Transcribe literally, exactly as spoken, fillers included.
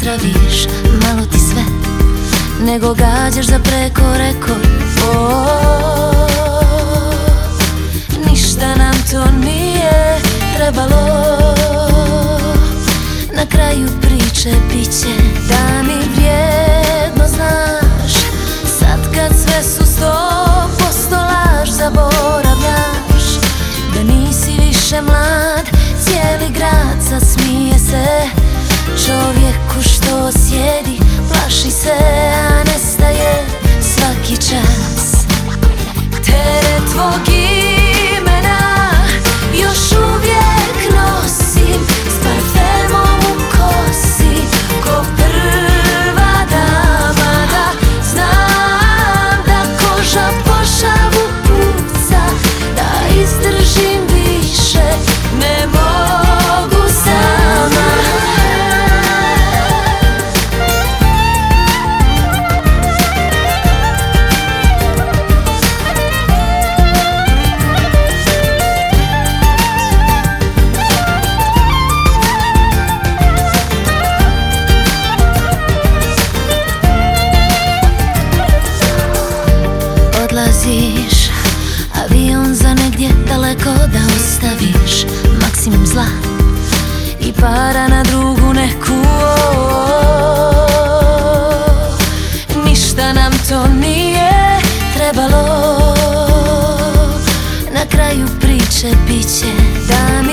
zdraviš, malo ti sve, nego gađaš za preko rekord. O, ništa nam to nije trebalo, na kraju priče biće da mi vrijedno znaš. Sad kad sve su sto posto laž, zaboravljaš da nisi više mlad. Cijeli grad sad smije se čovjeku što sjedi, plaši se, a nestaje svaki čas. Teret tvog imena još uvijek nosim, s parfemom u kosi, ko prva dama. Da znam da koža po šavu puca, da izdržim više ne mogu sama. Odlaziš, avion za negdje daleko da ostaviš maksimum zla i para na drugu neku. Ništa nam to nije trebalo, na kraju priče biće da